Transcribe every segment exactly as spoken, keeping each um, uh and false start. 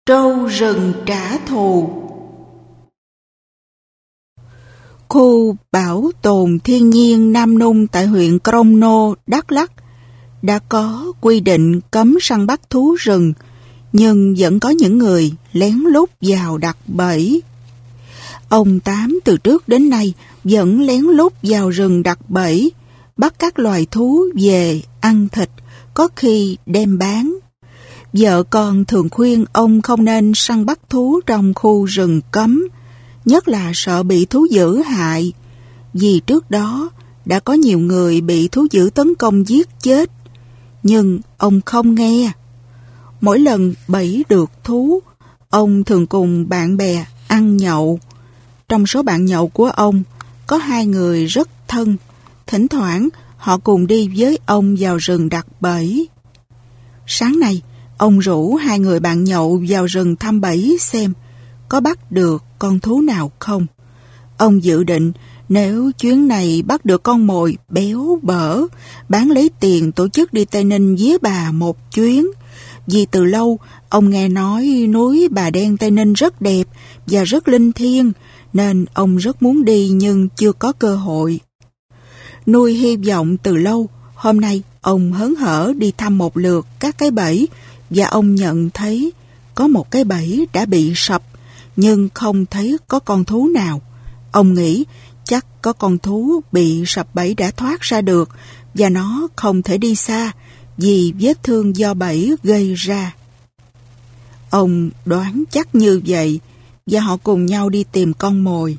Trâu rừng trả thù. Khu bảo tồn thiên nhiên Nam Nung tại huyện Crono, Đắk Lắk đã có quy định cấm săn bắt thú rừng, nhưng vẫn có những người lén lút vào đặt bẫy. Ông Tám từ trước đến nay vẫn lén lút vào rừng đặt bẫy, bắt các loài thú về ăn thịt, có khi đem bán. Vợ con thường khuyên ông không nên săn bắt thú trong khu rừng cấm, nhất là sợ bị thú dữ hại, vì trước đó đã có nhiều người bị thú dữ tấn công giết chết. Nhưng ông không nghe. Mỗi lần bẫy được thú, ông thường cùng bạn bè ăn nhậu. Trong số bạn nhậu của ông, có hai người rất thân. Thỉnh thoảng, họ cùng đi với ông vào rừng đặt bẫy. Sáng nay, ông rủ hai người bạn nhậu vào rừng thăm bẫy xem có bắt được con thú nào không. Ông dự định nếu chuyến này bắt được con mồi béo bở, bán lấy tiền tổ chức đi Tây Ninh vía bà một chuyến. Vì từ lâu, ông nghe nói núi Bà Đen Tây Ninh rất đẹp và rất linh thiêng, nên ông rất muốn đi nhưng chưa có cơ hội. Nuôi hy vọng từ lâu, hôm nay ông hớn hở đi thăm một lượt các cái bẫy, và ông nhận thấy có một cái bẫy đã bị sập, nhưng không thấy có con thú nào. Ông nghĩ chắc có con thú bị sập bẫy đã thoát ra được, và nó không thể đi xa vì vết thương do bẫy gây ra. Ông đoán chắc như vậy, và họ cùng nhau đi tìm con mồi.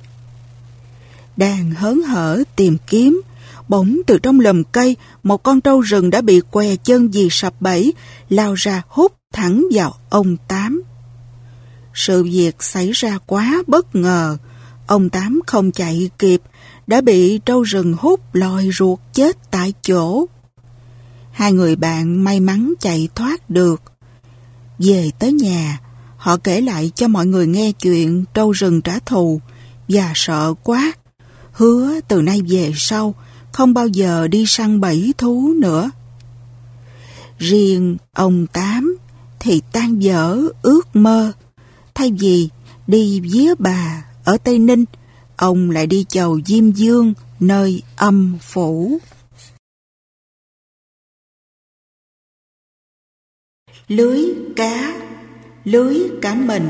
Đang hớn hở tìm kiếm, bỗng từ trong lùm cây, một con trâu rừng đã bị què chân vì sập bẫy, lao ra hút thẳng vào ông Tám. Sự việc xảy ra quá bất ngờ. Ông Tám không chạy kịp, đã bị trâu rừng hút lòi ruột chết tại chỗ. Hai người bạn may mắn chạy thoát được. Về tới nhà, họ kể lại cho mọi người nghe chuyện trâu rừng trả thù, và sợ quá, hứa từ nay về sau không bao giờ đi săn bẫy thú nữa. Riêng ông Tám thì tan vỡ ước mơ. Thay vì đi vía bà ở Tây Ninh, ông lại đi chầu Diêm Dương nơi âm phủ. Lưới cá, lưới cả mình.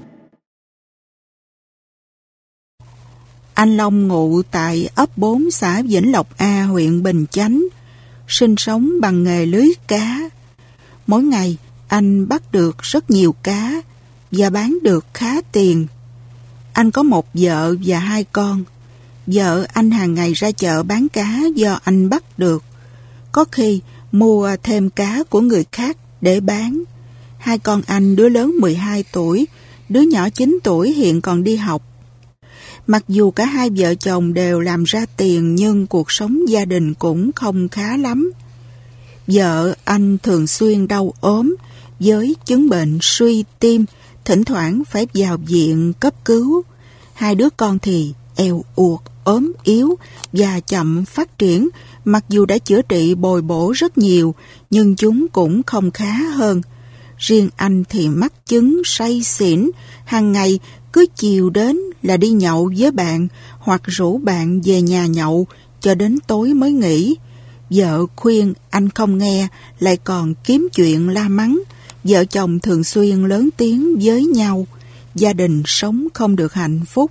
Anh Long ngụ tại ấp bốn xã Vĩnh Lộc A, huyện Bình Chánh, sinh sống bằng nghề lưới cá. Mỗi ngày anh bắt được rất nhiều cá và bán được khá tiền. Anh có một vợ và hai con. Vợ anh hàng ngày ra chợ bán cá do anh bắt được. Có khi mua thêm cá của người khác để bán. Hai con anh, đứa lớn mười hai tuổi, đứa nhỏ chín tuổi hiện còn đi học. Mặc dù cả hai vợ chồng đều làm ra tiền, nhưng cuộc sống gia đình cũng không khá lắm. Vợ anh thường xuyên đau ốm với chứng bệnh suy tim, thỉnh thoảng phải vào viện cấp cứu. Hai đứa con thì eo uột, ốm yếu và chậm phát triển. Mặc dù đã chữa trị bồi bổ rất nhiều, nhưng chúng cũng không khá hơn. Riêng anh thì mắc chứng say xỉn, hàng ngày cứ chiều đến là đi nhậu với bạn hoặc rủ bạn về nhà nhậu cho đến tối mới nghỉ. Vợ khuyên anh không nghe, lại còn kiếm chuyện la mắng. Vợ chồng thường xuyên lớn tiếng với nhau, gia đình sống không được hạnh phúc.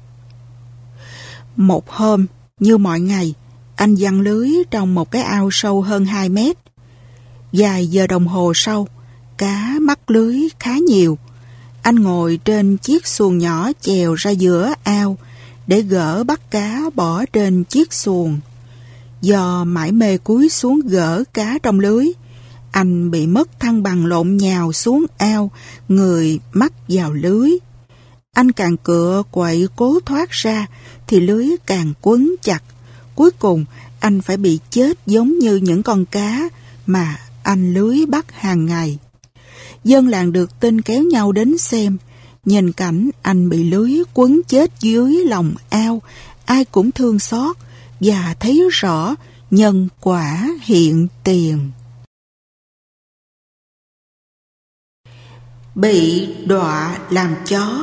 Một hôm, như mọi ngày, anh giăng lưới trong một cái ao sâu hơn hai mét. Vài giờ đồng hồ sau, cá mắc lưới khá nhiều. Anh ngồi trên chiếc xuồng nhỏ chèo ra giữa ao để gỡ bắt cá bỏ trên chiếc xuồng. Do mải mê cúi xuống gỡ cá trong lưới, anh bị mất thăng bằng, lộn nhào xuống ao, người mắc vào lưới. Anh càng cựa quậy cố thoát ra thì lưới càng quấn chặt. Cuối cùng anh phải bị chết giống như những con cá mà anh lưới bắt hàng ngày. Dân làng được tin kéo nhau đến xem. Nhìn cảnh anh bị lưới quấn chết dưới lòng ao, ai cũng thương xót và thấy rõ nhân quả hiện tiền. bị đọa làm chó.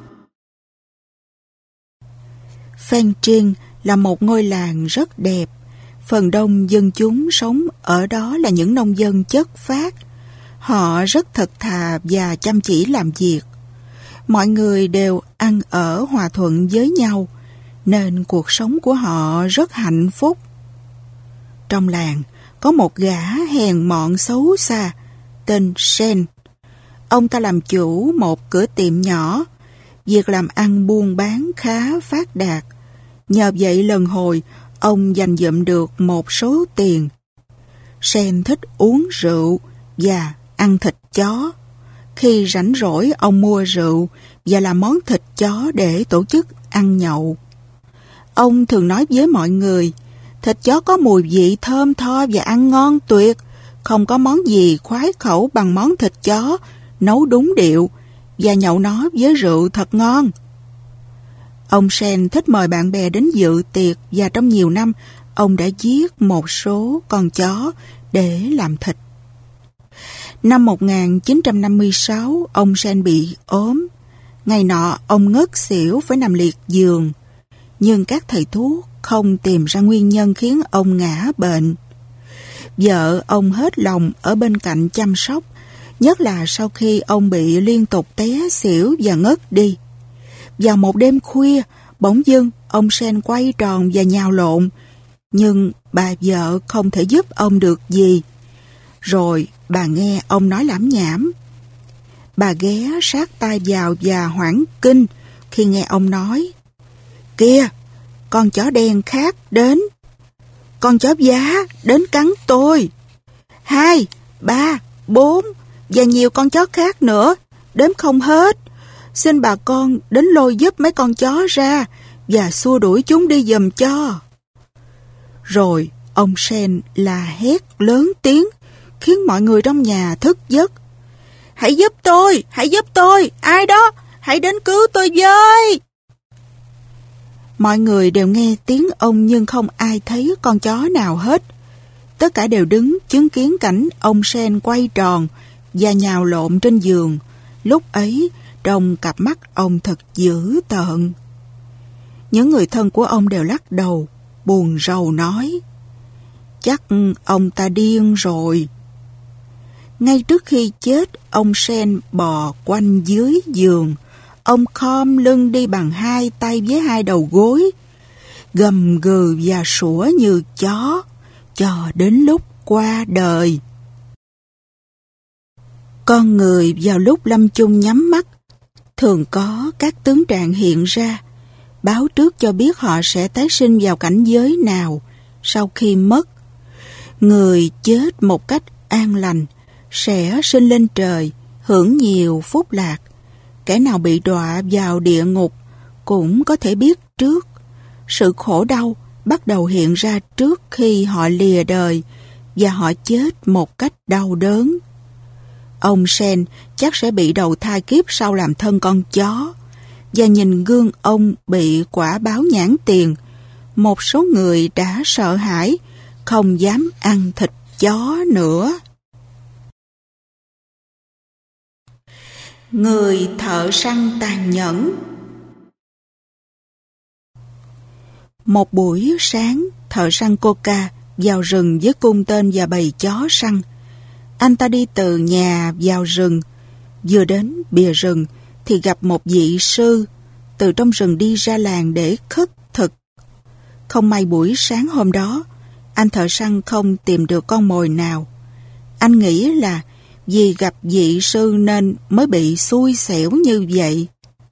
Phan Trinh là một ngôi làng rất đẹp. Phần đông dân chúng sống ở đó là những nông dân chất phác. Họ rất thật thà và chăm chỉ làm việc. Mọi người đều ăn ở hòa thuận với nhau, nên cuộc sống của họ rất hạnh phúc. Trong làng có một gã hèn mọn xấu xa tên Sen. Ông ta làm chủ một cửa tiệm nhỏ. Việc làm ăn buôn bán khá phát đạt. Nhờ vậy lần hồi ông dành dụm được một số tiền. Sen thích uống rượu và ăn thịt chó. Khi rảnh rỗi ông mua rượu và làm món thịt chó để tổ chức ăn nhậu. Ông thường nói với mọi người, thịt chó có mùi vị thơm tho và ăn ngon tuyệt. Không có món gì khoái khẩu bằng món thịt chó nấu đúng điệu và nhậu nó với rượu thật ngon. Ông Sen thích mời bạn bè đến dự tiệc và trong nhiều năm ông đã giết một số con chó để làm thịt. Năm một nghìn chín trăm năm mươi sáu, ông Sen bị ốm. Ngày nọ ông ngất xỉu phải nằm liệt giường. Nhưng các thầy thuốc không tìm ra nguyên nhân khiến ông ngã bệnh. Vợ ông hết lòng ở bên cạnh chăm sóc, nhất là sau khi ông bị liên tục té xỉu và ngất đi. Vào một đêm khuya, bỗng dưng ông Sen quay tròn và nhào lộn, nhưng bà vợ không thể giúp ông được gì. Rồi bà nghe ông nói lảm nhảm. Bà ghé sát tai vào và hoảng kinh khi nghe ông nói: "Kìa, con chó đen khác đến. Con chó giá đến cắn tôi. Hai, ba, bốn và nhiều con chó khác nữa, đếm không hết. Xin bà con đến lôi giúp mấy con chó ra và xua đuổi chúng đi giùm cho." Rồi ông Sen la hét lớn tiếng, khiến mọi người trong nhà thức giấc. "Hãy giúp tôi, hãy giúp tôi, ai đó, hãy đến cứu tôi với." Mọi người đều nghe tiếng ông nhưng không ai thấy con chó nào hết. Tất cả đều đứng chứng kiến cảnh ông Sen quay tròn và nhào lộn trên giường. Lúc ấy, trong cặp mắt ông thật dữ tợn. Những người thân của ông đều lắc đầu, buồn rầu nói: "Chắc ông ta điên rồi." Ngay trước khi chết, ông Sen bò quanh dưới giường. Ông khom lưng đi bằng hai tay với hai đầu gối, gầm gừ và sủa như chó, cho đến lúc qua đời. Con người vào lúc lâm chung nhắm mắt, thường có các tướng trạng hiện ra, báo trước cho biết họ sẽ tái sinh vào cảnh giới nào sau khi mất. Người chết một cách an lành sẽ sinh lên trời, hưởng nhiều phúc lạc. Kẻ nào bị đọa vào địa ngục cũng có thể biết trước. Sự khổ đau bắt đầu hiện ra trước khi họ lìa đời và họ chết một cách đau đớn. Ông Sen chắc sẽ bị đầu thai kiếp sau làm thân con chó. Và nhìn gương ông bị quả báo nhãn tiền, một số người đã sợ hãi, không dám ăn thịt chó nữa. Người thợ săn tàn nhẫn. Một buổi sáng, thợ săn Coca vào rừng với cung tên và bầy chó săn. Anh ta đi từ nhà vào rừng. Vừa đến bìa rừng thì gặp một vị sư từ trong rừng đi ra làng để khất thực. Không may buổi sáng hôm đó, anh thợ săn không tìm được con mồi nào. Anh nghĩ là vì gặp vị sư nên mới bị xui xẻo như vậy.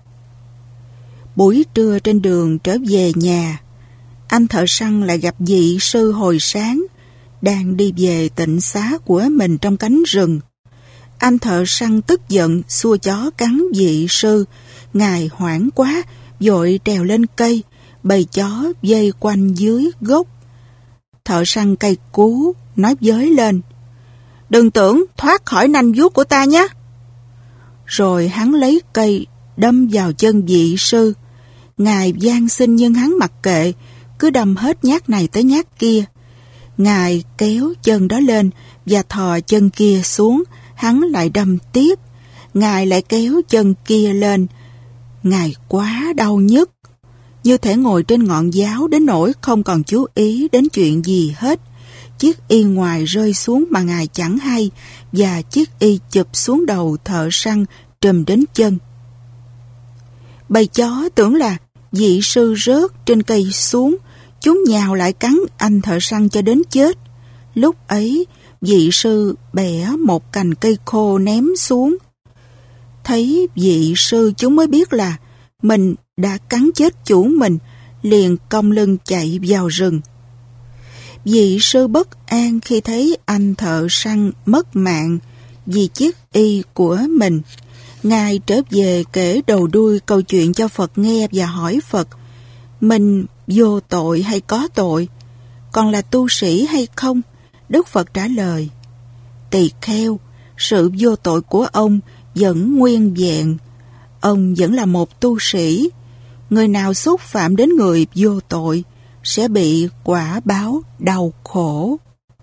Buổi trưa trên đường trở về nhà, anh thợ săn lại gặp vị sư hồi sáng đang đi về tịnh xá của mình trong cánh rừng. Anh thợ săn tức giận xua chó cắn vị sư. Ngài hoảng quá, vội trèo lên cây, bầy chó vây quanh dưới gốc. Thợ săn cây cú nói với lên: "Đừng tưởng thoát khỏi nanh vuốt của ta nhé." Rồi hắn lấy cây đâm vào chân vị sư. Ngài van xin nhưng hắn mặc kệ, cứ đâm hết nhát này tới nhát kia. Ngài kéo chân đó lên và thò chân kia xuống, hắn lại đâm tiếp. Ngài lại kéo chân kia lên. Ngài quá đau nhức, như thể ngồi trên ngọn giáo đến nỗi không còn chú ý đến chuyện gì hết. Chiếc y ngoài rơi xuống mà Ngài chẳng hay, và chiếc y chụp xuống đầu thợ săn trùm đến chân. Bầy chó tưởng là vị sư rớt trên cây xuống, chúng nhào lại cắn anh thợ săn cho đến chết. Lúc ấy, vị sư bẻ một cành cây khô ném xuống. Thấy vị sư chúng mới biết là mình đã cắn chết chủ mình, liền cong lưng chạy vào rừng. Vị sư bất an khi thấy anh thợ săn mất mạng vì chiếc y của mình. Ngài trở về kể đầu đuôi câu chuyện cho Phật nghe và hỏi Phật, mình vô tội hay có tội, còn là tu sĩ hay không? Đức Phật trả lời, tỳ kheo, sự vô tội của ông vẫn nguyên vẹn. Ông vẫn là một tu sĩ. Người nào xúc phạm đến người vô tội sẽ bị quả báo đau khổ.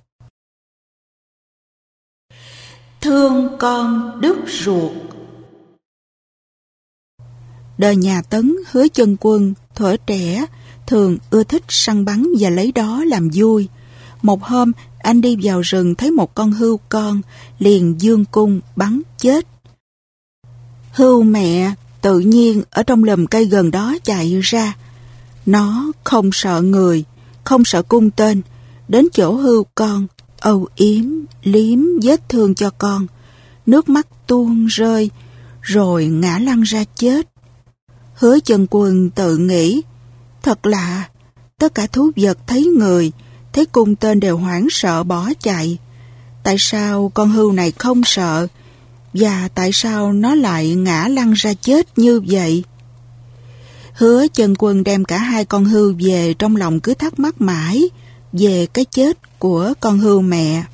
Thương con đứt ruột. Đời nhà Tấn, Hứa Chân Quân thuở trẻ thường ưa thích săn bắn và lấy đó làm vui. Một hôm, anh đi vào rừng thấy một con hươu con, liền giương cung bắn chết. Hươu mẹ tự nhiên ở trong lùm cây gần đó chạy ra. Nó không sợ người, không sợ cung tên, đến chỗ hươu con, âu yếm, liếm vết thương cho con. Nước mắt tuôn rơi, rồi ngã lăn ra chết. Hứa Chân Quân tự nghĩ, thật lạ, tất cả thú vật thấy người, thấy cung tên đều hoảng sợ bỏ chạy. Tại sao con hươu này không sợ, và tại sao nó lại ngã lăn ra chết như vậy? Hứa Chân Quân đem cả hai con hươu về, trong lòng cứ thắc mắc mãi về cái chết của con hươu mẹ.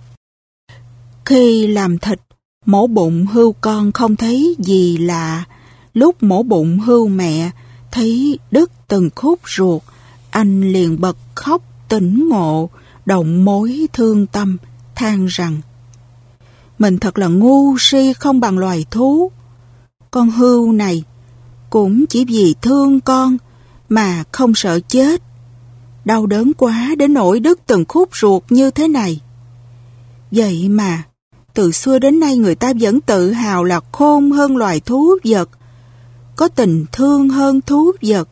Khi làm thịt, mổ bụng hươu con không thấy gì lạ. Lúc mổ bụng hươu mẹ, thấy đứt từng khúc ruột, anh liền bật khóc tỉnh ngộ, động mối thương tâm, than rằng mình thật là ngu si không bằng loài thú. Con hươu này cũng chỉ vì thương con mà không sợ chết. Đau đớn quá đến nỗi đứt từng khúc ruột như thế này. Vậy mà từ xưa đến nay người ta vẫn tự hào là khôn hơn loài thú vật, có tình thương hơn thú vật.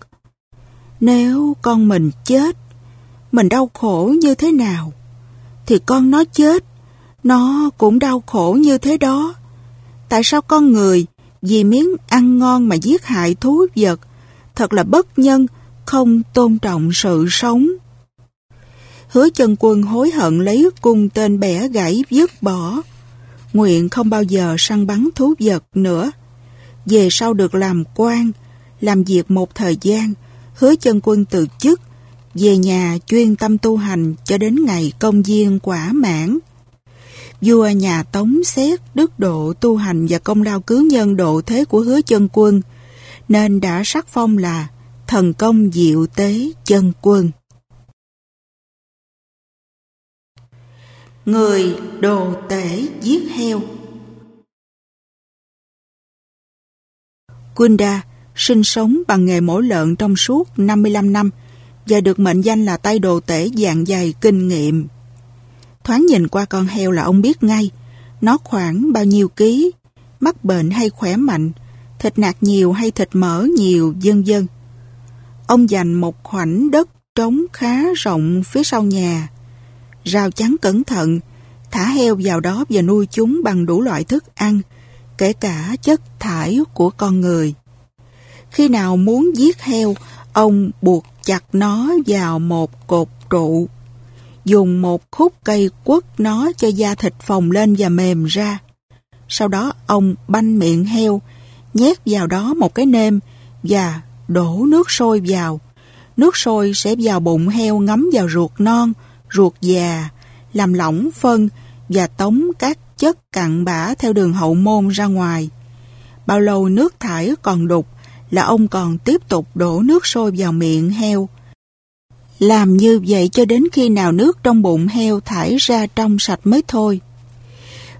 Nếu con mình chết, mình đau khổ như thế nào, thì con nó chết, nó cũng đau khổ như thế đó. Tại sao con người vì miếng ăn ngon mà giết hại thú vật? Thật là bất nhân, không tôn trọng sự sống. Hứa Chân Quân hối hận lấy cung tên bẻ gãy vứt bỏ, nguyện không bao giờ săn bắn thú vật nữa. Về sau được làm quan, làm việc một thời gian, Hứa Chân Quân từ chức, về nhà chuyên tâm tu hành cho đến ngày công viên quả mãn. Vua nhà Tống xét đức độ tu hành và công lao cứu nhân độ thế của Hứa Chân Quân, nên đã sắc phong là thần công diệu tế chân quân. Người đồ tể giết heo. Kunda sinh sống bằng nghề mổ lợn trong suốt năm mươi lăm năm và được mệnh danh là tay đồ tể dạng dày kinh nghiệm. Thoáng nhìn qua con heo là ông biết ngay nó khoảng bao nhiêu ký, mắc bệnh hay khỏe mạnh, thịt nạc nhiều hay thịt mỡ nhiều, vân vân. Ông dành một khoảnh đất trống khá rộng phía sau nhà, rào chắn cẩn thận, thả heo vào đó và nuôi chúng bằng đủ loại thức ăn, kể cả chất thải của con người. Khi nào muốn giết heo, ông buộc chặt nó vào một cột trụ, dùng một khúc cây quất nó cho da thịt phồng lên và mềm ra. Sau đó ông banh miệng heo, nhét vào đó một cái nêm và đổ nước sôi vào. Nước sôi sẽ vào bụng heo ngấm vào ruột non, ruột già, làm lỏng phân và tống các chất cặn bã theo đường hậu môn ra ngoài. Bao lâu nước thải còn đục là ông còn tiếp tục đổ nước sôi vào miệng heo. Làm như vậy cho đến khi nào nước trong bụng heo thải ra trong sạch mới thôi.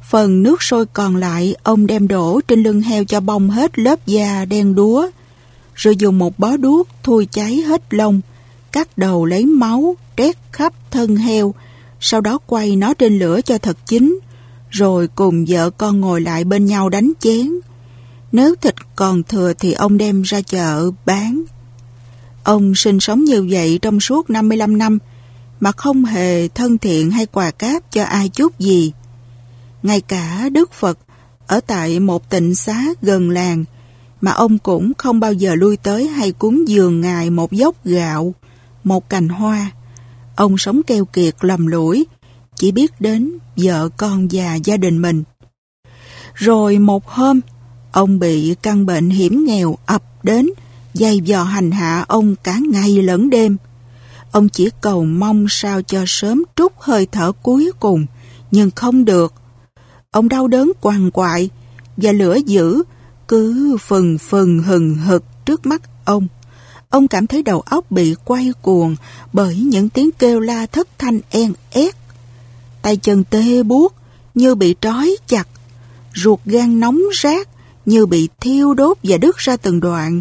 Phần nước sôi còn lại ông đem đổ trên lưng heo cho bong hết lớp da đen đúa, rồi dùng một bó đuốc thui cháy hết lông, cắt đầu lấy máu, trét khắp thân heo, sau đó quay nó trên lửa cho thật chín, rồi cùng vợ con ngồi lại bên nhau đánh chén. Nếu thịt còn thừa thì ông đem ra chợ bán. Ông sinh sống như vậy trong suốt năm mươi lăm năm, mà không hề thân thiện hay quà cáp cho ai chút gì. Ngay cả Đức Phật ở tại một tịnh xá gần làng mà ông cũng không bao giờ lui tới hay cúng dường Ngài một dốc gạo, một cành hoa. Ông sống keo kiệt lầm lũi, chỉ biết đến vợ con và gia đình mình. Rồi một hôm, ông bị căn bệnh hiểm nghèo ập đến, dày vò hành hạ ông cả ngày lẫn đêm. Ông chỉ cầu mong sao cho sớm trút hơi thở cuối cùng, nhưng không được. Ông đau đớn quằn quại, và lửa dữ cứ phừng phừng hừng hực trước mắt ông. Ông cảm thấy đầu óc bị quay cuồng bởi những tiếng kêu la thất thanh en ét. Tay chân tê buốt như bị trói chặt, ruột gan nóng rát như bị thiêu đốt và đứt ra từng đoạn.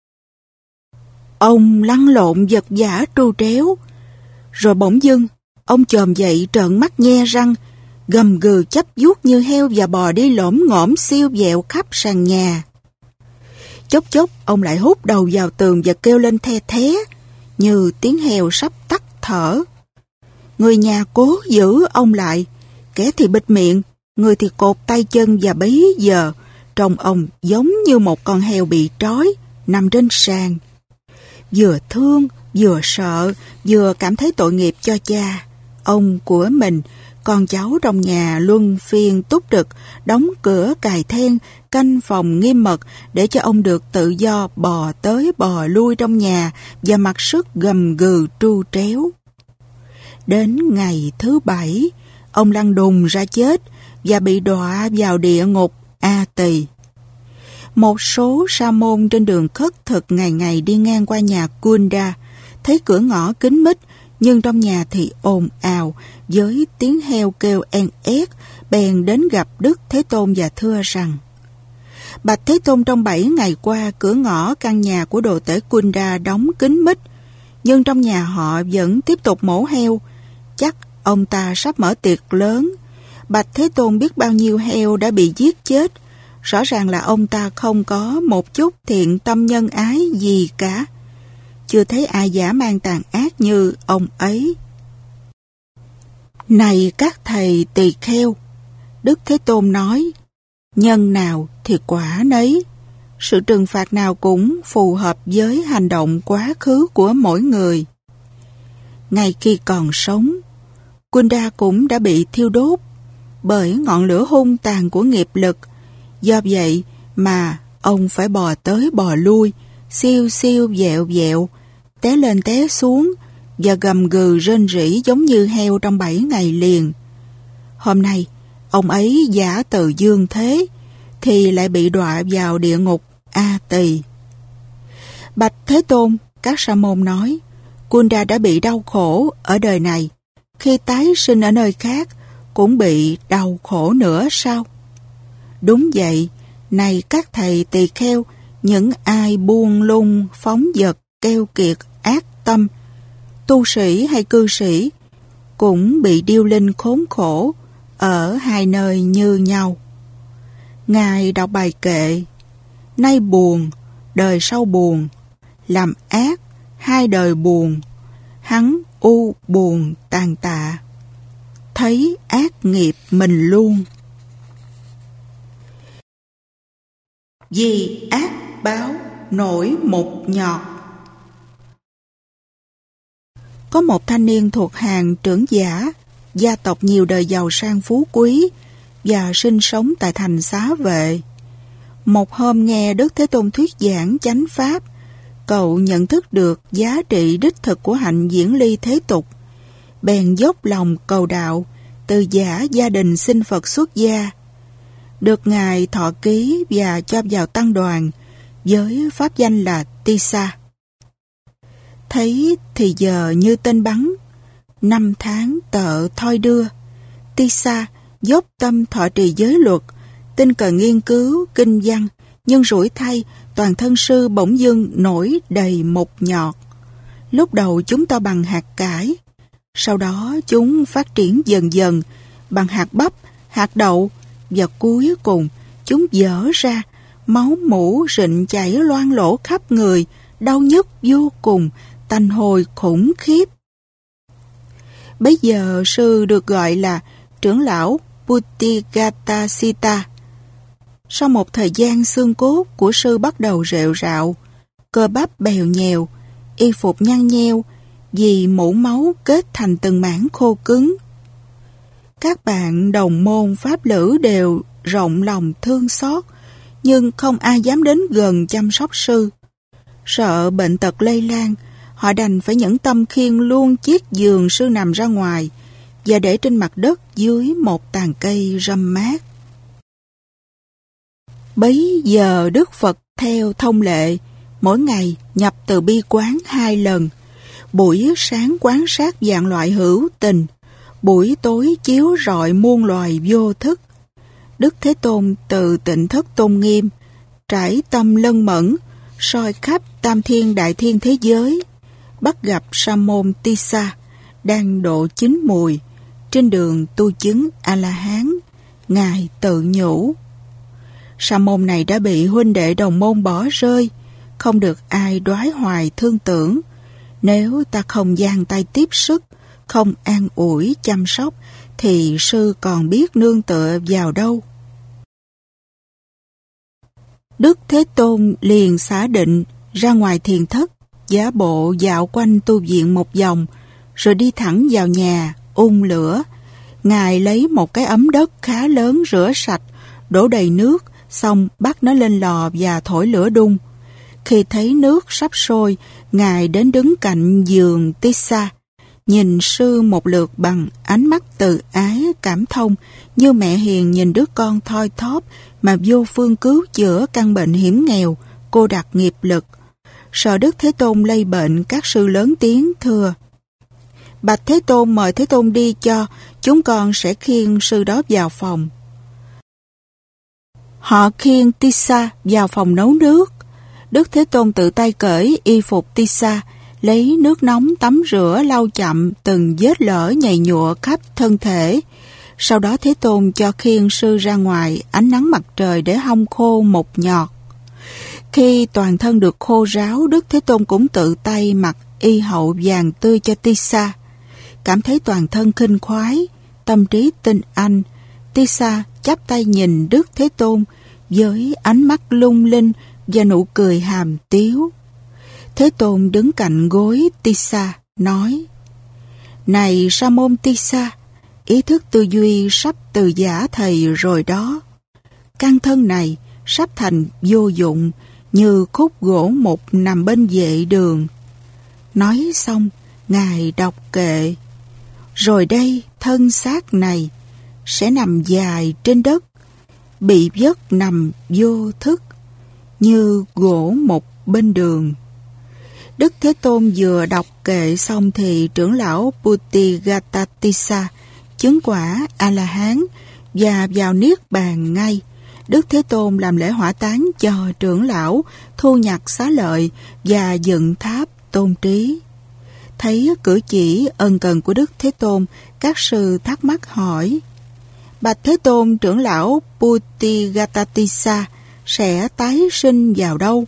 Ông lăn lộn vật vã trù tréo, rồi bỗng dưng ông chồm dậy trợn mắt nhe răng, gầm gừ chấp vuốt như heo và bò đi lổm ngổm siêu vẹo khắp sàn nhà. Chốc chốc ông lại hút đầu vào tường và kêu lên the thé như tiếng heo sắp tắt thở. Người nhà cố giữ ông lại, kẻ thì bịt miệng, người thì cột tay chân, và bấy giờ trông ông giống như một con heo bị trói nằm trên sàn. Vừa thương, vừa sợ, vừa cảm thấy tội nghiệp cho cha, ông của mình. Con cháu trong nhà luân phiên túc trực, đóng cửa cài then, canh phòng nghiêm mật để cho ông được tự do bò tới bò lui trong nhà và mặc sức gầm gừ tru tréo. Đến ngày thứ bảy, ông lăn đùng ra chết và bị đọa vào địa ngục A Tỳ. Một số sa môn trên đường khất thực ngày ngày đi ngang qua nhà Kunda, thấy cửa ngõ kín mít, nhưng trong nhà thì ồn ào với tiếng heo kêu en ét, bèn đến gặp Đức Thế Tôn và thưa rằng: Bạch Thế Tôn, trong bảy ngày qua, cửa ngõ căn nhà của đồ tể Kunda đóng kín mít, nhưng trong nhà họ vẫn tiếp tục mổ heo. Chắc ông ta sắp mở tiệc lớn. Bạch Thế Tôn biết bao nhiêu heo đã bị giết chết. Rõ ràng là ông ta không có một chút thiện tâm nhân ái gì cả. Chưa thấy ai dã man tàn ác như ông ấy. Này các thầy tỳ kheo, Đức Thế Tôn nói, nhân nào thì quả nấy. Sự trừng phạt nào cũng phù hợp với hành động quá khứ của mỗi người. Ngay khi còn sống, Kunda cũng đã bị thiêu đốt bởi ngọn lửa hung tàn của nghiệp lực. Do vậy mà ông phải bò tới bò lui, siêu siêu vẹo vẹo, té lên té xuống và gầm gừ rên rỉ giống như heo trong bảy ngày liền. Hôm nay, ông ấy giả từ dương thế, thì lại bị đọa vào địa ngục A Tỳ. Bạch Thế Tôn, các sa môn nói, Kunda đã bị đau khổ ở đời này, khi tái sinh ở nơi khác cũng bị đau khổ nữa sao? Đúng vậy, này các thầy tỳ kheo, những ai buông lung, phóng dật, keo kiệt, ác tâm, tu sĩ hay cư sĩ, cũng bị điêu linh khốn khổ ở hai nơi như nhau. Ngài đọc bài kệ: nay buồn, đời sau buồn, làm ác, hai đời buồn, hắn u buồn tàn tạ, thấy ác nghiệp mình luôn. Vì ác báo nổi một nhọt. Có một thanh niên thuộc hàng trưởng giả, gia tộc nhiều đời giàu sang phú quý và sinh sống tại thành Xá Vệ. Một hôm nghe Đức Thế Tôn thuyết giảng chánh pháp, cậu nhận thức được giá trị đích thực của hạnh diễn ly thế tục, bèn dốc lòng cầu đạo, từ giả gia đình xin Phật xuất gia, được Ngài thọ ký và cho vào tăng đoàn với pháp danh là Tissa. Thấy thì giờ như tên bắn, năm tháng tợ thoi đưa, Tissa dốc tâm thọ trì giới luật, tinh cần nghiên cứu, kinh văn, nhưng rủi thay, toàn thân sư bỗng dưng nổi đầy mục nhọt. Lúc đầu chúng to bằng hạt cải, sau đó chúng phát triển dần dần bằng hạt bắp, hạt đậu, và cuối cùng chúng dở ra, máu mủ rịn chảy loang lổ khắp người, đau nhức vô cùng, tanh hôi khủng khiếp. Bấy giờ sư được gọi là trưởng lão Puttigattasita. Sau một thời gian, xương cốt của sư bắt đầu rệu rạo, cơ bắp bèo nhèo, y phục nhăn nheo vì mủ máu kết thành từng mảng khô cứng. Các bạn đồng môn pháp lữ đều rộng lòng thương xót, nhưng không ai dám đến gần chăm sóc sư. Sợ bệnh tật lây lan, họ đành phải nhẫn tâm khiêng luôn chiếc giường sư nằm ra ngoài và để trên mặt đất dưới một tàn cây râm mát. Bấy giờ Đức Phật theo thông lệ mỗi ngày nhập từ bi quán hai lần, buổi sáng quán sát vạn loại hữu tình, buổi tối chiếu rọi muôn loài vô thức. Đức Thế Tôn từ Tịnh Thất Tôn Nghiêm trải tâm lân mẫn, soi khắp tam thiên đại thiên thế giới, bắt gặp Sa môn Tissa đang độ chín mùi trên đường tu chứng A-la-hán. Ngài tự nhủ: Sa môn này đã bị huynh đệ đồng môn bỏ rơi, không được ai đoái hoài thương tưởng. Nếu ta không giang tay tiếp sức, không an ủi chăm sóc, thì sư còn biết nương tựa vào đâu. Đức Thế Tôn liền xả định ra ngoài thiền thất, giả bộ dạo quanh tu viện một vòng, rồi đi thẳng vào nhà ung lửa. Ngài lấy một cái ấm đất khá lớn rửa sạch, đổ đầy nước, xong bắt nó lên lò và thổi lửa đun. Khi thấy nước sắp sôi, Ngài đến đứng cạnh giường Tissa, nhìn sư một lượt bằng ánh mắt từ ái cảm thông, như mẹ hiền nhìn đứa con thoi thóp mà vô phương cứu chữa căn bệnh hiểm nghèo, cô đặc nghiệp lực. Sợ Đức Thế Tôn lây bệnh, các sư lớn tiếng thưa: Bạch Thế Tôn, mời Thế Tôn đi cho, chúng con sẽ khiêng sư đó vào phòng. Họ khiêng Tissa vào phòng nấu nước. Đức Thế Tôn tự tay cởi y phục Tissa, lấy nước nóng tắm rửa lau chậm từng vết lở nhầy nhụa khắp thân thể. Sau đó Thế Tôn cho khiêng sư ra ngoài ánh nắng mặt trời để hong khô một nhọt. Khi toàn thân được khô ráo, Đức Thế Tôn cũng tự tay mặc y hậu vàng tươi cho Tissa. Cảm thấy toàn thân khinh khoái, tâm trí tinh anh, Tissa chắp tay nhìn Đức Thế Tôn với ánh mắt lung linh và nụ cười hàm tiếu. Thế Tôn đứng cạnh gối Tissa, nói: Này Sa môn Tissa, ý thức tư duy sắp từ giả thầy rồi đó. Căn thân này sắp thành vô dụng, như khúc gỗ mục nằm bên vệ đường. Nói xong, Ngài đọc kệ: Rồi đây thân xác này sẽ nằm dài trên đất, bị vất nằm vô thức, như gỗ mục bên đường. Đức Thế Tôn vừa đọc kệ xong thì trưởng lão Puttigattatissa chứng quả A-la-hán và vào niết bàn ngay. Đức Thế Tôn làm lễ hỏa táng cho trưởng lão, thu nhặt xá lợi và dựng tháp tôn trí. Thấy cử chỉ ân cần của Đức Thế Tôn, các sư thắc mắc hỏi: Bạch Thế Tôn, trưởng lão Puttigattatissa sẽ tái sinh vào đâu?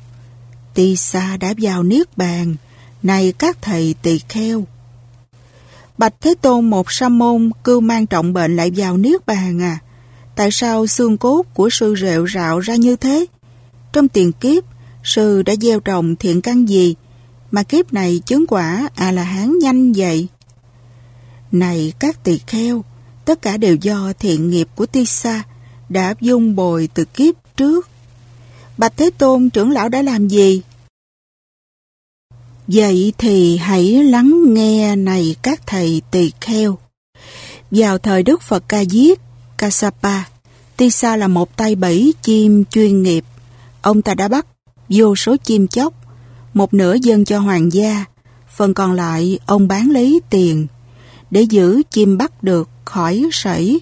Tissa đã vào niết bàn, này các thầy tỳ kheo. Bạch Thế Tôn, một sa môn cưu mang trọng bệnh lại vào niết bàn à? Tại sao xương cốt của sư rệu rạo ra như thế? Trong tiền kiếp, sư đã gieo trồng thiện căn gì mà kiếp này chứng quả A-la-hán nhanh vậy? Này các tỳ kheo, tất cả đều do thiện nghiệp của Tissa đã vun bồi từ kiếp trước. Bạch Thế Tôn, trưởng lão đã làm gì? Vậy thì hãy lắng nghe này các thầy tỳ kheo. Vào thời Đức Phật Ca Diếp, Kassapa, Tissa là một tay bẫy chim chuyên nghiệp. Ông ta đã bắt vô số chim chóc, một nửa dâng cho hoàng gia, phần còn lại ông bán lấy tiền. Để giữ chim bắt được khỏi sảy,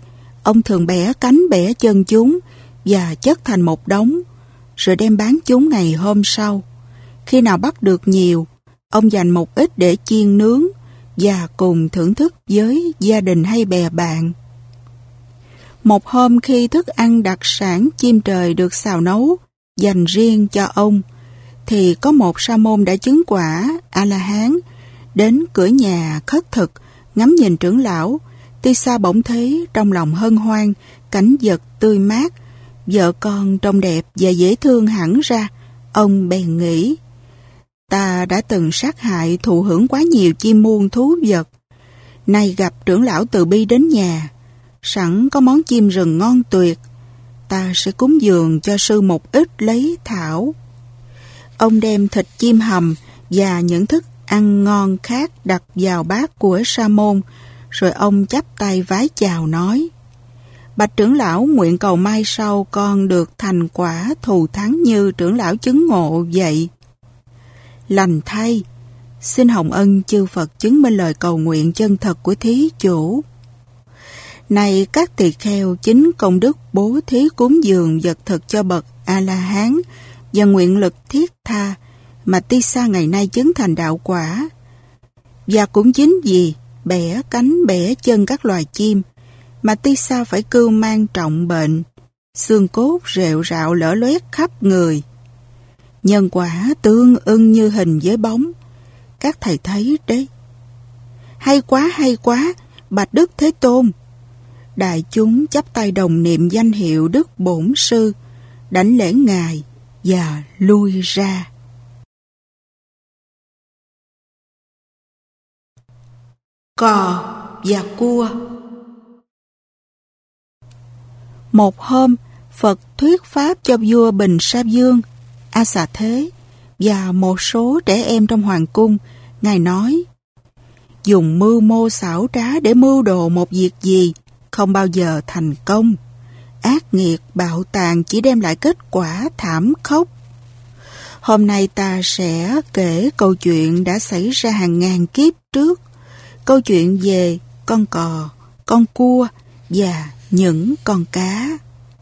ông thường bẻ cánh bẻ chân chúng và chất thành một đống, rồi đem bán chúng ngày hôm sau. Khi nào bắt được nhiều, ông dành một ít để chiên nướng và cùng thưởng thức với gia đình hay bè bạn. Một hôm khi thức ăn đặc sản chim trời được xào nấu dành riêng cho ông, thì có một sa môn đã chứng quả A-la-hán đến cửa nhà khất thực ngắm nhìn trưởng lão. Tisa bỗng thấy trong lòng hân hoan cảnh vật tươi mát, vợ con trông đẹp và dễ thương hẳn ra. Ông bèn nghĩ, ta đã từng sát hại thụ hưởng quá nhiều chim muôn thú vật, nay gặp trưởng lão từ bi đến nhà, sẵn có món chim rừng ngon tuyệt, ta sẽ cúng dường cho sư một ít lấy thảo. Ông đem thịt chim hầm và những thức ăn ngon khác đặt vào bát của sa môn, rồi ông chắp tay vái chào nói, bạch trưởng lão, nguyện cầu mai sau con được thành quả thù thắng như trưởng lão chứng ngộ vậy. Lành thay, xin hồng ân chư Phật chứng minh lời cầu nguyện chân thật của thí chủ. Này các tỳ kheo, chính công đức bố thí cúng dường vật thực cho bậc A-la-hán và nguyện lực thiết tha mà Tisa ngày nay chứng thành đạo quả. Và cũng chính vì bẻ cánh bẻ chân các loài chim mà Tisa phải cưu mang trọng bệnh, xương cốt rệu rạo lở loét khắp người. Nhân quả tương ưng như hình với bóng, các thầy thấy đấy. Hay quá, hay quá, bạch Đức Thế Tôn. Đại chúng chắp tay đồng niệm danh hiệu Đức Bổn Sư, đảnh lễ Ngài và lui ra. Cò và cua. Một hôm, Phật thuyết pháp cho vua Bình Sa Vương, A Xà Thế và một số trẻ em trong hoàng cung. Ngài nói, dùng mưu mô xảo trá để mưu đồ một việc gì không bao giờ thành công. Ác nghiệt bạo tàn chỉ đem lại kết quả thảm khốc. Hôm nay ta sẽ kể câu chuyện đã xảy ra hàng ngàn kiếp trước. Câu chuyện về con cò, con cua và những con cá.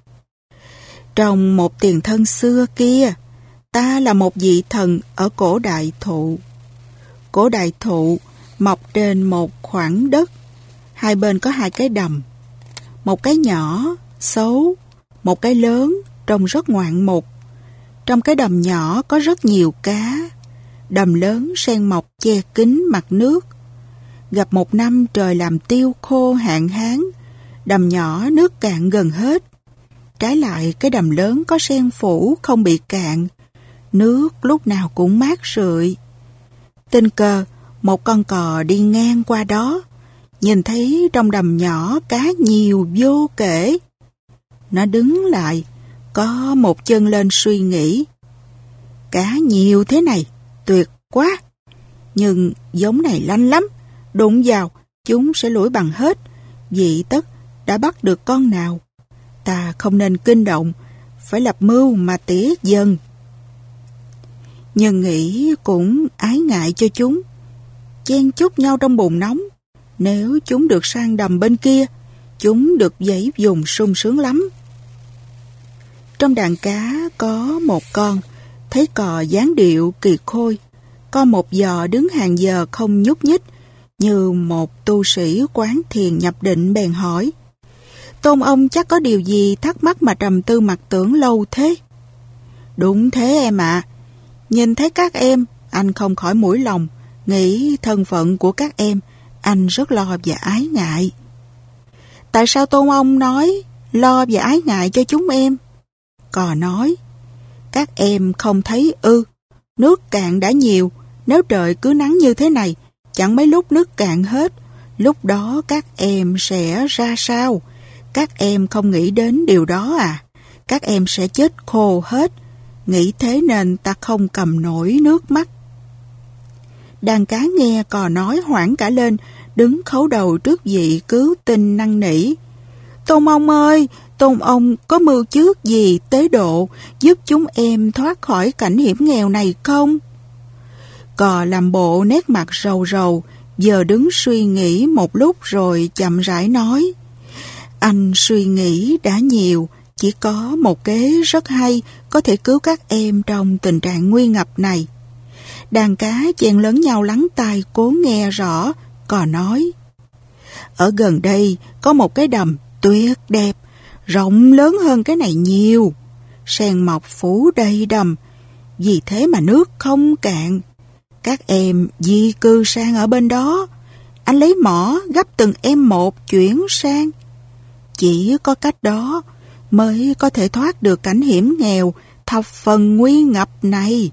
Trong một tiền thân xưa kia, ta là một vị thần ở cổ đại thụ. Cổ đại thụ mọc trên một khoảng đất, hai bên có hai cái đầm. Một cái nhỏ, xấu, một cái lớn, trông rất ngoạn mục. Trong cái đầm nhỏ có rất nhiều cá. Đầm lớn sen mọc che kín mặt nước. Gặp một năm trời làm tiêu khô hạn hán, đầm nhỏ nước cạn gần hết. Trái lại cái đầm lớn có sen phủ không bị cạn, nước lúc nào cũng mát rượi. Tình cờ một con cò đi ngang qua đó, nhìn thấy trong đầm nhỏ cá nhiều vô kể. Nó đứng lại, có một chân lên suy nghĩ. Cá nhiều thế này, tuyệt quá. Nhưng giống này lanh lắm, đụng vào, chúng sẽ lủi bằng hết. Vậy tất đã bắt được con nào. Ta không nên kinh động, phải lập mưu mà tỉa dần. Nhưng nghĩ cũng ái ngại cho chúng, chen chúc nhau trong bùn nóng. Nếu chúng được sang đầm bên kia, chúng được dãy vùng sung sướng lắm. Trong đàn cá có một con, thấy cò dáng điệu kỳ khôi. Con một giò đứng hàng giờ không nhúc nhích, như một tu sĩ quán thiền nhập định bèn hỏi, Tôn ông chắc có điều gì thắc mắc mà trầm tư mặc tưởng lâu thế? Đúng thế em ạ. À. Nhìn thấy các em, anh không khỏi mũi lòng, nghĩ thân phận của các em, anh rất lo và ái ngại. Tại sao Tôn ông nói lo và ái ngại cho chúng em? Cò nói, các em không thấy ư, nước cạn đã nhiều, nếu trời cứ nắng như thế này, chẳng mấy lúc nước cạn hết, lúc đó các em sẽ ra sao? Các em không nghĩ đến điều đó à? Các em sẽ chết khô hết. Nghĩ thế nên ta không cầm nổi nước mắt. Đàn cá nghe cò nói hoảng cả lên, đứng khấu đầu trước vị cứu tinh năn nỉ. Tôn ông ơi, Tôn ông có mưu trước gì tế độ giúp chúng em thoát khỏi cảnh hiểm nghèo này không? Cò làm bộ nét mặt rầu rầu, giờ đứng suy nghĩ một lúc rồi chậm rãi nói. Anh suy nghĩ đã nhiều, chỉ có một kế rất hay có thể cứu các em trong tình trạng nguy ngập này. Đàn cá chen lấn nhau lắng tai cố nghe rõ, cò nói: ở gần đây có một cái đầm tuyệt đẹp, rộng lớn hơn cái này nhiều. Sen mọc phủ đầy đầm, vì thế mà nước không cạn. Các em di cư sang ở bên đó. Anh lấy mỏ gấp từng em một chuyển sang. Chỉ có cách đó mới có thể thoát được cảnh hiểm nghèo thập phần nguy ngập này.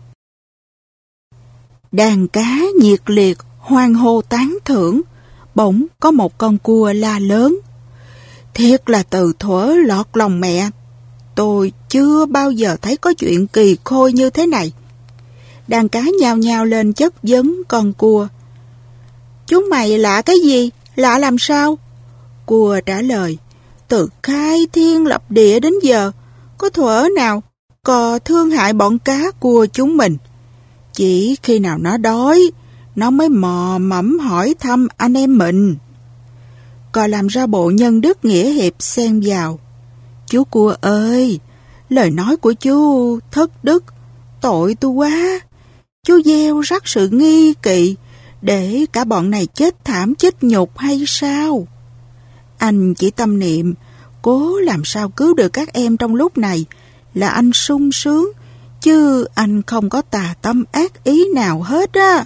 Đàn cá nhiệt liệt hoan hô tán thưởng. Bỗng có một con cua la lớn: thiệt là từ thuở lọt lòng mẹ, tôi chưa bao giờ thấy có chuyện kỳ khôi như thế này. Đàn cá nhao nhao lên chất vấn con cua: chúng mày lạ cái gì? Lạ làm sao? Cua trả lời: từ khai thiên lập địa đến giờ, có thuở nào cò thương hại bọn cá cua chúng mình. Chỉ khi nào nó đói, nó mới mò mẫm hỏi thăm anh em mình. Cò làm ra bộ nhân đức nghĩa hiệp xen vào: chú cua ơi, lời nói của chú thất đức, tội tôi quá. Chú gieo rắc sự nghi kỵ để cả bọn này chết thảm chết nhục hay sao? Anh chỉ tâm niệm cố làm sao cứu được các em trong lúc này là anh sung sướng, chứ anh không có tà tâm ác ý nào hết á.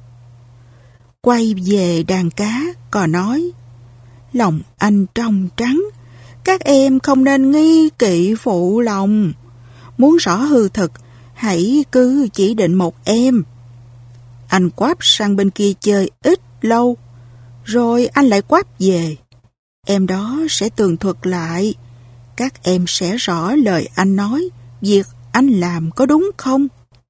Quay về đàn cá, cò nói: lòng anh trong trắng, các em không nên nghi kỵ phụ lòng. Muốn rõ hư thực, hãy cứ chỉ định một em. Anh quáp sang bên kia chơi ít lâu, rồi anh lại quáp về. Em đó sẽ tường thuật lại. Các em sẽ rõ lời anh nói, việc anh làm có đúng không?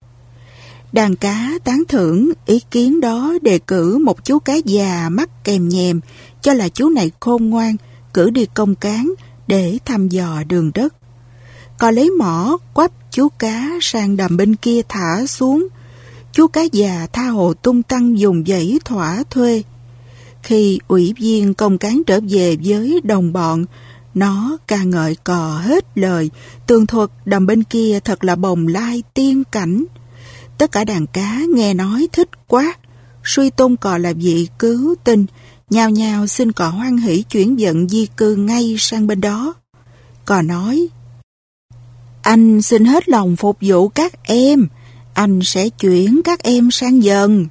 Đàn cá tán thưởng ý kiến đó, đề cử một chú cá già mắt kèm nhèm cho là chú này khôn ngoan, cử đi công cán để thăm dò đường đất. Cò lấy mỏ quắp chú cá sang đầm bên kia thả xuống. Chú cá già tha hồ tung tăng dùng dãy thỏa thuê. Khi ủy viên công cán trở về với đồng bọn, nó ca ngợi cò hết lời, tường thuật đầm bên kia thật là bồng lai tiên cảnh. Tất cả đàn cá nghe nói thích quá, suy tôn cò là vị cứu tinh, nhao nhao xin cò hoan hỷ chuyển vận di cư ngay sang bên đó. Cò nói: anh xin hết lòng phục vụ các em, anh sẽ chuyển các em sang dần.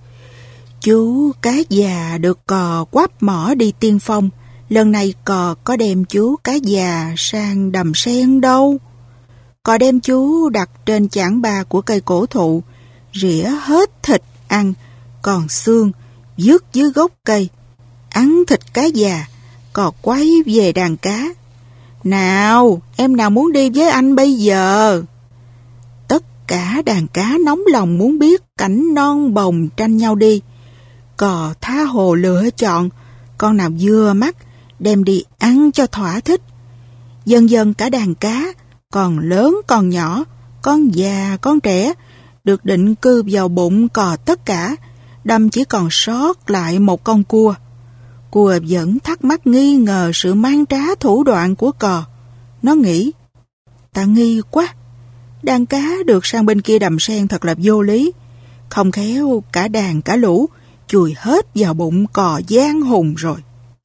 Chú cá già được cò quắp mỏ đi tiên phong. Lần này cò có đem chú cá già sang đầm sen đâu. Cò đem chú đặt trên chảng ba của cây cổ thụ, rỉa hết thịt ăn, còn xương vứt dưới gốc cây. Ăn thịt cá già, cò quay về đàn cá: nào, em nào muốn đi với anh bây giờ? Tất cả đàn cá nóng lòng muốn biết cảnh non bồng tranh nhau đi. Cò tha hồ lựa chọn, con nào vừa mắt đem đi ăn cho thỏa thích. Dần dần cả đàn cá, còn lớn còn nhỏ, con già con trẻ, được định cư vào bụng cò tất cả. Đầm chỉ còn sót lại một con cua. Cua vẫn thắc mắc nghi ngờ sự man trá thủ đoạn của cò. Nó nghĩ: ta nghi quá, đàn cá được sang bên kia đầm sen thật là vô lý. Không khéo cả đàn cả lũ chùi hết vào bụng cò gian hùng rồi.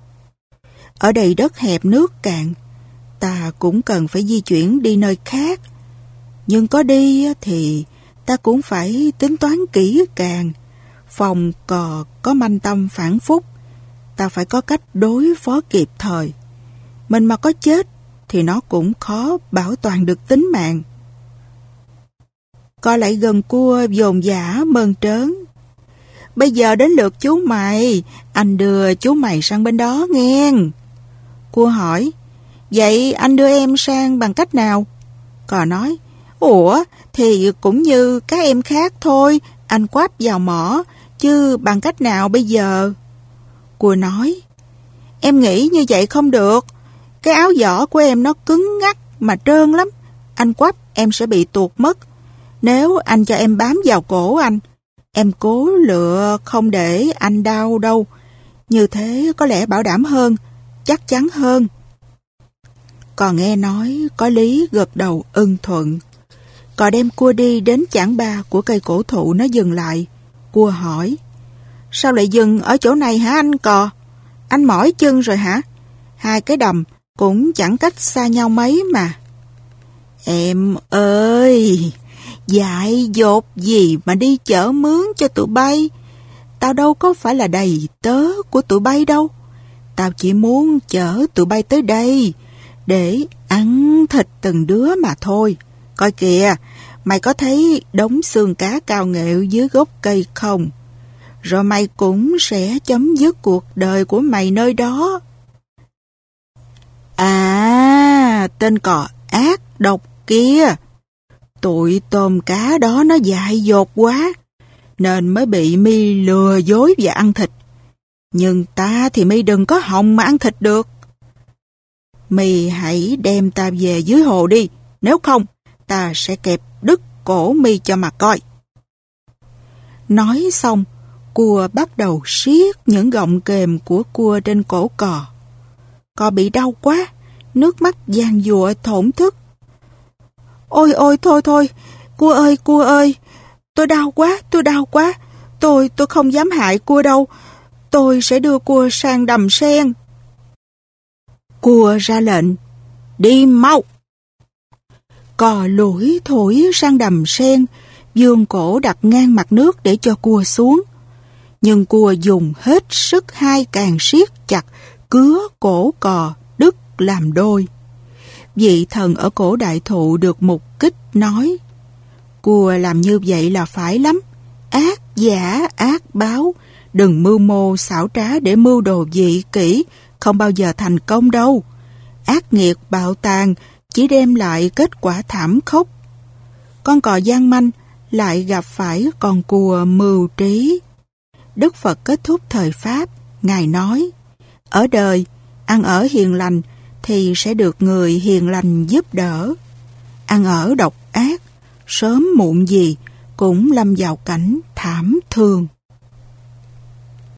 Ở đây đất hẹp nước cạn, ta cũng cần phải di chuyển đi nơi khác. Nhưng có đi thì ta cũng phải tính toán kỹ càng. Phòng cò có manh tâm phản phúc, ta phải có cách đối phó kịp thời. Mình mà có chết thì nó cũng khó bảo toàn được tính mạng. Cò lại gần cua dồn dã mơn trớn: bây giờ đến lượt chú mày, anh đưa chú mày sang bên đó nghe. Cua hỏi: vậy anh đưa em sang bằng cách nào? Cò nói: ủa, thì cũng như các em khác thôi, anh quắp vào mỏ, chứ bằng cách nào bây giờ? Cua nói: em nghĩ như vậy không được. Cái áo giỏ của em nó cứng ngắc mà trơn lắm. Anh quắp em sẽ bị tuột mất. Nếu anh cho em bám vào cổ anh, em cố lựa không để anh đau đâu. Như thế có lẽ bảo đảm hơn. chắc chắn hơn. Cò nghe nói có lý gật đầu ưng thuận. Cò đem cua đi đến chảng ba của cây cổ thụ, nó dừng lại. Cua hỏi: sao lại dừng ở chỗ này hả anh Cò? Anh mỏi chân rồi hả? Hai cái đầm cũng chẳng cách xa nhau mấy mà. Em ơi, dại dột gì mà đi chở mướn cho tụi bay. Tao đâu có phải là đầy tớ của tụi bay đâu. Tao chỉ muốn chở tụi bay tới đây để ăn thịt từng đứa mà thôi. Coi kìa, mày có thấy đống xương cá cao nghệu dưới gốc cây không? Rồi mày cũng sẽ chấm dứt cuộc đời của mày nơi đó. À, tên cò ác độc kia. Tụi tôm cá đó nó dại dột quá, nên mới bị mi lừa dối và ăn thịt. Nhưng ta thì mi đừng có hòng mà ăn thịt được. Mi hãy đem ta về dưới hồ đi, nếu không ta sẽ kẹp đứt cổ mi cho mà coi. Nói xong, cua bắt đầu siết những gọng kềm của cua trên cổ cò. Cò bị đau quá, nước mắt giàn giụa thổn thức. Ôi ôi thôi thôi, cua ơi cua ơi, tôi đau quá, tôi đau quá, tôi tôi không dám hại cua đâu, tôi sẽ đưa cua sang đầm sen. Cua ra lệnh, đi mau. Cò lủi thổi sang đầm sen, vươn cổ đặt ngang mặt nước để cho cua xuống. Nhưng cua dùng hết sức hai càng siết chặt, cứa cổ cò đứt làm đôi. Vị thần ở cổ đại thụ được mục kích nói: cua làm như vậy là phải lắm, ác giả ác báo, đừng mưu mô xảo trá để mưu đồ dị kỷ, không bao giờ thành công đâu. Ác nghiệt bạo tàn chỉ đem lại kết quả thảm khốc. Con cò gian manh lại gặp phải con cua mưu trí. Đức Phật kết thúc thời Pháp, Ngài nói: ở đời, ăn ở hiền lành thì sẽ được người hiền lành giúp đỡ. Ăn ở độc ác, sớm muộn gì cũng lâm vào cảnh thảm thương.